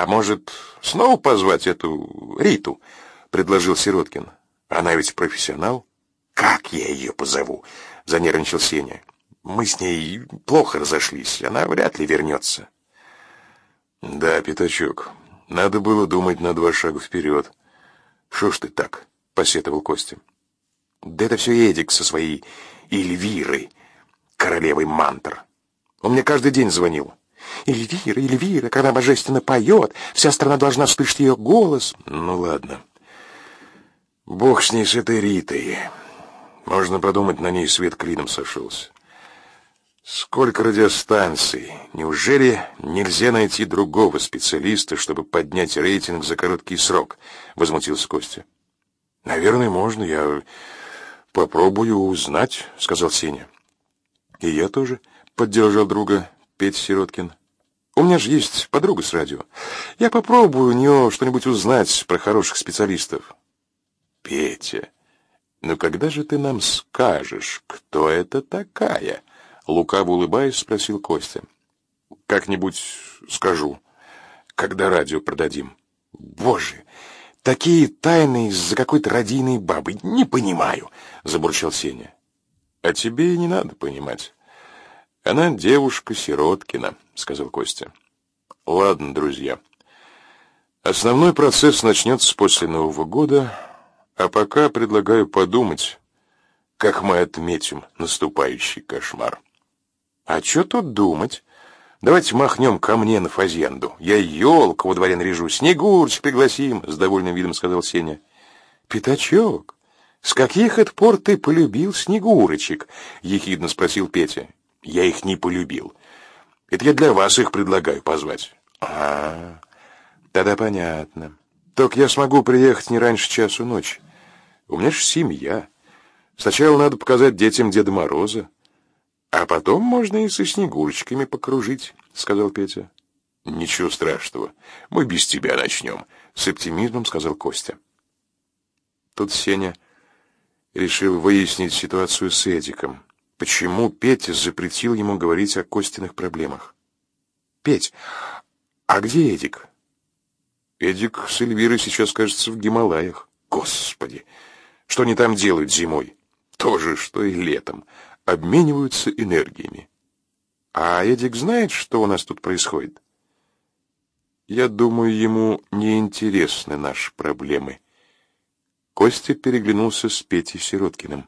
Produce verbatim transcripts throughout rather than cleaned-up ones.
А может, снова позвать эту Риту? Предложил Сироткин. Она ведь профессионал. Как я ее позову? Занервничал Сеня. Мы с ней плохо разошлись. Она вряд ли вернется. Да, Пятачок, надо было думать на два шага вперед. Шо ж ты так? Посетовал Костя. Да это все Эдик со своей Эльвирой, королевой мантр. Он мне каждый день звонил. Эльвира, Эльвира, когда божественно поет, вся страна должна слышать ее голос. Ну ладно. Бог с ней, с этой Ритой. Можно подумать, на ней свет клином сошелся. Сколько радиостанций. Неужели нельзя найти другого специалиста, чтобы поднять рейтинг за короткий срок? Возмутился Костя. Наверное, можно. Я попробую узнать, сказал Сеня. И я тоже поддержал друга Петя Сироткин. У меня же есть подруга с радио. Я попробую у нее что-нибудь узнать про хороших специалистов. Петя, ну когда же ты нам скажешь, кто это такая? Лукаво улыбаясь, спросил Костя. Как-нибудь скажу, когда радио продадим. Боже, такие тайны из-за какой-то радийной бабы, не понимаю, забурчал Сеня. А тебе и не надо понимать. Она девушка Сироткина, сказал Костя. Ладно, друзья. Основной процесс начнется после Нового года, а пока предлагаю подумать, как мы отметим наступающий кошмар. А что тут думать? Давайте махнем ко мне на фазенду. Я елку во дворе наряжу, Снегурочек пригласим, с довольным видом сказал Сеня. Пятачок, с каких это пор ты полюбил Снегурочек? Ехидно спросил Петя. Я их не полюбил. Это я для вас их предлагаю позвать. А, тогда понятно. Только я смогу приехать не раньше часу ночи. У меня же семья. Сначала надо показать детям Деда Мороза, а потом можно и со Снегурочками покружить, сказал Петя. Ничего страшного. Мы без тебя начнем, с оптимизмом сказал Костя. Тут Сеня решил выяснить ситуацию с Эдиком. Почему Петя запретил ему говорить о Костиных проблемах? Петь, а где Эдик? Эдик с Эльвирой сейчас, кажется, в Гималаях. Господи, что они там делают зимой? То же, что и летом. Обмениваются энергиями. А Эдик знает, что у нас тут происходит? Я думаю, ему не интересны наши проблемы. Костя переглянулся с Петей Сироткиным.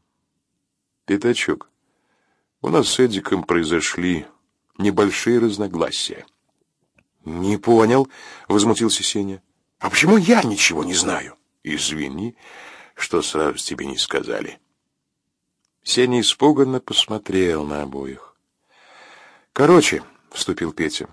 Пятачок, у нас с Эдиком произошли небольшие разногласия. Не понял, возмутился Сеня. А почему я ничего не знаю? Извини, что сразу тебе не сказали. Сеня испуганно посмотрел на обоих. Короче, вступил Петя.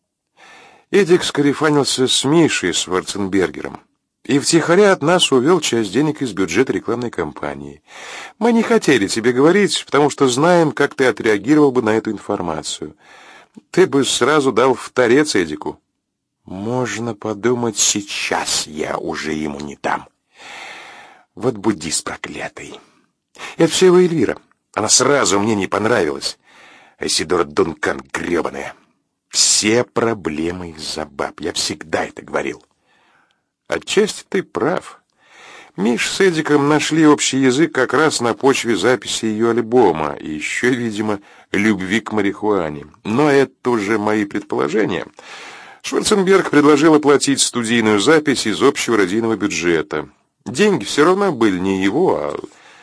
Эдик скарифанился с Мишей Шварценбергером и втихаря от нас увел часть денег из бюджета рекламной кампании. Мы не хотели тебе говорить, потому что знаем, как ты отреагировал бы на эту информацию. Ты бы сразу дал в торец Эдику. Можно подумать, сейчас я уже ему не дам. Вот буддист проклятый. Это все его Эльвира. Она сразу мне не понравилась. Айсидора Дункан гребаная. Все проблемы из-за баб. Я всегда это говорил. Отчасти ты прав. Миш с Эдиком нашли общий язык как раз на почве записи ее альбома и еще, видимо, любви к марихуане. Но это уже мои предположения. Шварценберг предложил оплатить студийную запись из общего радийного бюджета. Деньги все равно были не его, а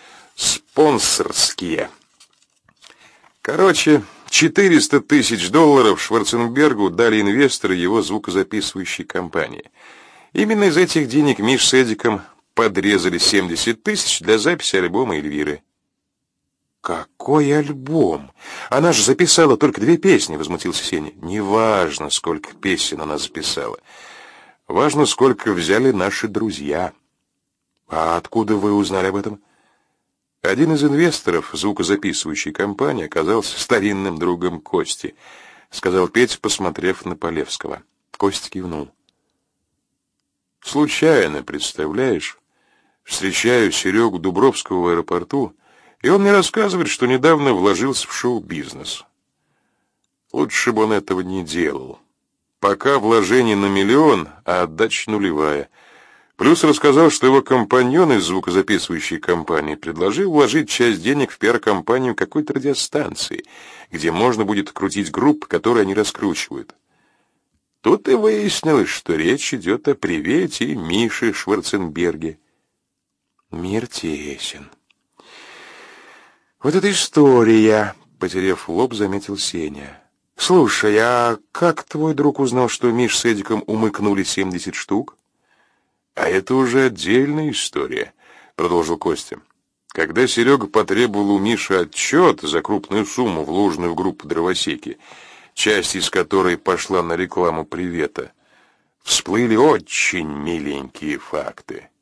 спонсорские. Короче, четыреста тысяч долларов Шварценбергу дали инвесторы его звукозаписывающей компании. Именно из этих денег Миш с Эдиком подрезали семьдесят тысяч для записи альбома Эльвиры. Какой альбом? Она же записала только две песни, возмутился Сеня. Неважно, сколько песен она записала. Важно, сколько взяли наши друзья. А откуда вы узнали об этом? Один из инвесторов звукозаписывающей компании оказался старинным другом Кости, сказал Петя, посмотрев на Полевского. Костя кивнул. Случайно, представляешь, встречаю Серегу Дубровского в аэропорту, и он мне рассказывает, что недавно вложился в шоу-бизнес. Лучше бы он этого не делал. Пока вложение на миллион, а отдача нулевая. Плюс рассказал, что его компаньон из звукозаписывающей компании предложил вложить часть денег в пиар-компанию какой-то радиостанции, где можно будет крутить группы, которые они раскручивают. Тут и выяснилось, что речь идет о Привете и Мише Шварценберге. Мир тесен. Вот эта история, потеряв лоб, заметил Сеня. Слушай, а как твой друг узнал, что Миш с Эдиком умыкнули семьдесят штук? А это уже отдельная история, продолжил Костя. Когда Серега потребовал у Миши отчет за крупную сумму, вложенную в группу дровосеки, часть из которой пошла на рекламу Привета, всплыли очень миленькие факты.